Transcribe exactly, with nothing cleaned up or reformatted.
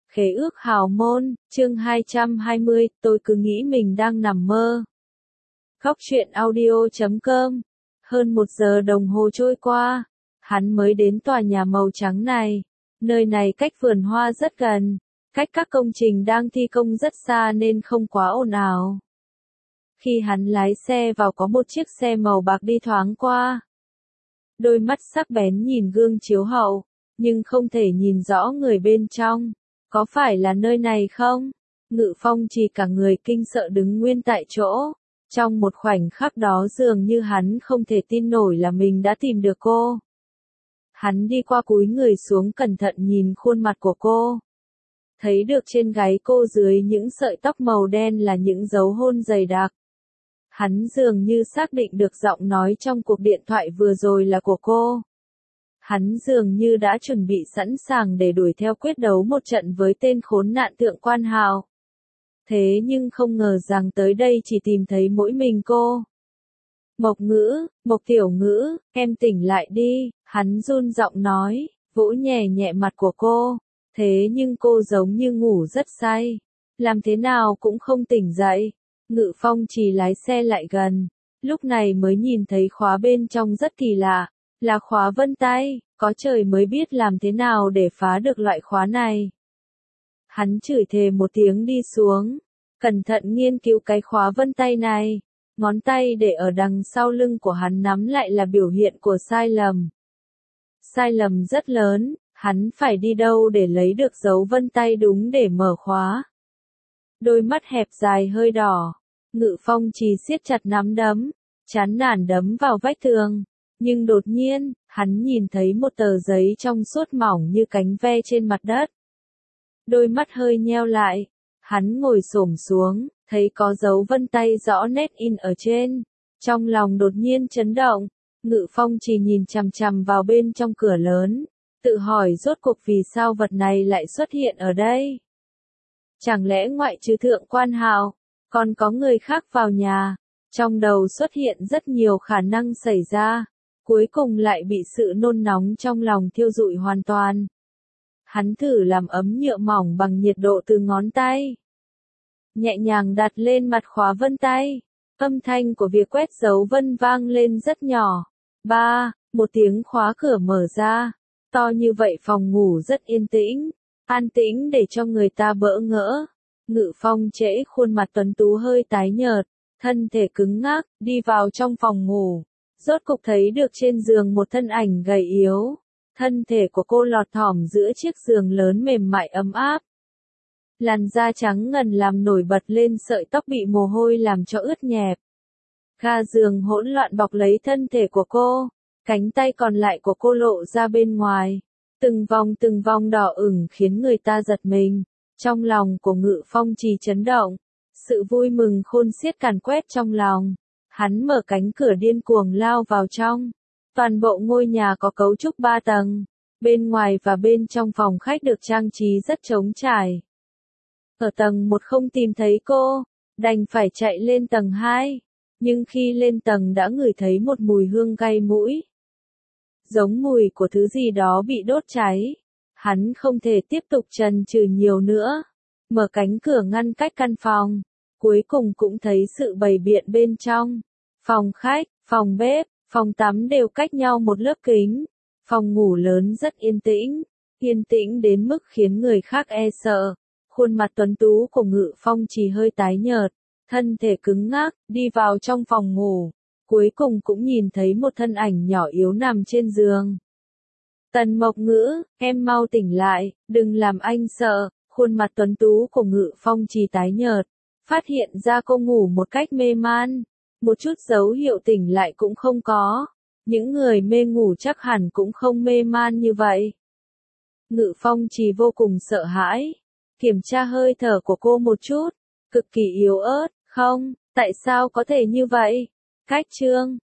Khế ước hào môn, chương hai trăm hai mươi, tôi cứ nghĩ mình đang nằm mơ. Góc truyện audio chấm com. Hơn một giờ đồng hồ trôi qua, hắn mới đến tòa nhà màu trắng này. Nơi này cách vườn hoa rất gần, cách các công trình đang thi công rất xa nên không quá ồn ào. Khi hắn lái xe vào có một chiếc xe màu bạc đi thoáng qua. Đôi mắt sắc bén nhìn gương chiếu hậu, nhưng không thể nhìn rõ người bên trong. Có phải là nơi này không? Ngự Phong chỉ cả người kinh sợ đứng nguyên tại chỗ. Trong một khoảnh khắc đó dường như hắn không thể tin nổi là mình đã tìm được cô. Hắn đi qua cúi người xuống cẩn thận nhìn khuôn mặt của cô. Thấy được trên gáy cô dưới những sợi tóc màu đen là những dấu hôn dày đặc. Hắn dường như xác định được giọng nói trong cuộc điện thoại vừa rồi là của cô. Hắn dường như đã chuẩn bị sẵn sàng để đuổi theo quyết đấu một trận với tên khốn nạn Thượng Quan Hào. Thế nhưng không ngờ rằng tới đây chỉ tìm thấy mỗi mình cô. Mộc Ngữ, Mộc Tiểu Ngữ, em tỉnh lại đi, hắn run giọng nói, vỗ nhẹ nhẹ mặt của cô. Thế nhưng cô giống như ngủ rất say, làm thế nào cũng không tỉnh dậy. Ngự Phong chỉ lái xe lại gần, lúc này mới nhìn thấy khóa bên trong rất kỳ lạ. Là khóa vân tay, có trời mới biết làm thế nào để phá được loại khóa này. Hắn chửi thề một tiếng đi xuống, cẩn thận nghiên cứu cái khóa vân tay này. Ngón tay để ở đằng sau lưng của hắn nắm lại là biểu hiện của sai lầm. Sai lầm rất lớn, hắn phải đi đâu để lấy được dấu vân tay đúng để mở khóa. Đôi mắt hẹp dài hơi đỏ, Ngự Phong chỉ siết chặt nắm đấm, chán nản đấm vào vách tường. Nhưng đột nhiên, hắn nhìn thấy một tờ giấy trong suốt mỏng như cánh ve trên mặt đất. Đôi mắt hơi nheo lại, hắn ngồi xổm xuống, thấy có dấu vân tay rõ nét in ở trên. Trong lòng đột nhiên chấn động, Ngự Phong chỉ nhìn chằm chằm vào bên trong cửa lớn, tự hỏi rốt cuộc vì sao vật này lại xuất hiện ở đây. Chẳng lẽ ngoại trừ Thượng Quan Hào, còn có người khác vào nhà? Trong đầu xuất hiện rất nhiều khả năng xảy ra. Cuối cùng lại bị sự nôn nóng trong lòng thiêu rụi hoàn toàn. Hắn thử làm ấm nhựa mỏng bằng nhiệt độ từ ngón tay. Nhẹ nhàng đặt lên mặt khóa vân tay. Âm thanh của việc quét dấu vân vang lên rất nhỏ. Ba, một tiếng khóa cửa mở ra. To như vậy phòng ngủ rất yên tĩnh. An tĩnh để cho người ta bỡ ngỡ. Ngự Phong trễ khuôn mặt tuấn tú hơi tái nhợt. Thân thể cứng ngắc, đi vào trong phòng ngủ. Rốt cục thấy được trên giường một thân ảnh gầy yếu. Thân thể của cô lọt thỏm giữa chiếc giường lớn mềm mại ấm áp. Làn da trắng ngần làm nổi bật lên sợi tóc bị mồ hôi làm cho ướt nhẹp. Ga giường hỗn loạn bọc lấy thân thể của cô. Cánh tay còn lại của cô lộ ra bên ngoài. Từng vòng từng vòng đỏ ửng khiến người ta giật mình. Trong lòng của Ngự Phong trì chấn động. Sự vui mừng khôn xiết càn quét trong lòng. Hắn mở cánh cửa điên cuồng lao vào trong. Toàn bộ ngôi nhà có cấu trúc ba tầng. Bên ngoài và bên trong phòng khách được trang trí rất trống trải. Ở tầng một không tìm thấy cô, đành phải chạy lên tầng hai. Nhưng khi lên tầng đã ngửi thấy một mùi hương gây mũi. Giống mùi của thứ gì đó bị đốt cháy. Hắn không thể tiếp tục chần chừ nhiều nữa. Mở cánh cửa ngăn cách căn phòng. Cuối cùng cũng thấy sự bày biện bên trong. Phòng khách, phòng bếp, phòng tắm đều cách nhau một lớp kính. Phòng ngủ lớn rất yên tĩnh. Yên tĩnh đến mức khiến người khác e sợ. Khuôn mặt tuấn tú của Ngự Phong chỉ hơi tái nhợt. Thân thể cứng ngắc, đi vào trong phòng ngủ. Cuối cùng cũng nhìn thấy một thân ảnh nhỏ yếu nằm trên giường. Tần Mộc Ngữ, em mau tỉnh lại, đừng làm anh sợ. Khuôn mặt tuấn tú của Ngự Phong chỉ tái nhợt. Phát hiện ra cô ngủ một cách mê man. Một chút dấu hiệu tỉnh lại cũng không có. Những người mê ngủ chắc hẳn cũng không mê man như vậy. Ngự Phong chỉ vô cùng sợ hãi. Kiểm tra hơi thở của cô một chút. Cực kỳ yếu ớt, không, tại sao có thể như vậy? Cách chương,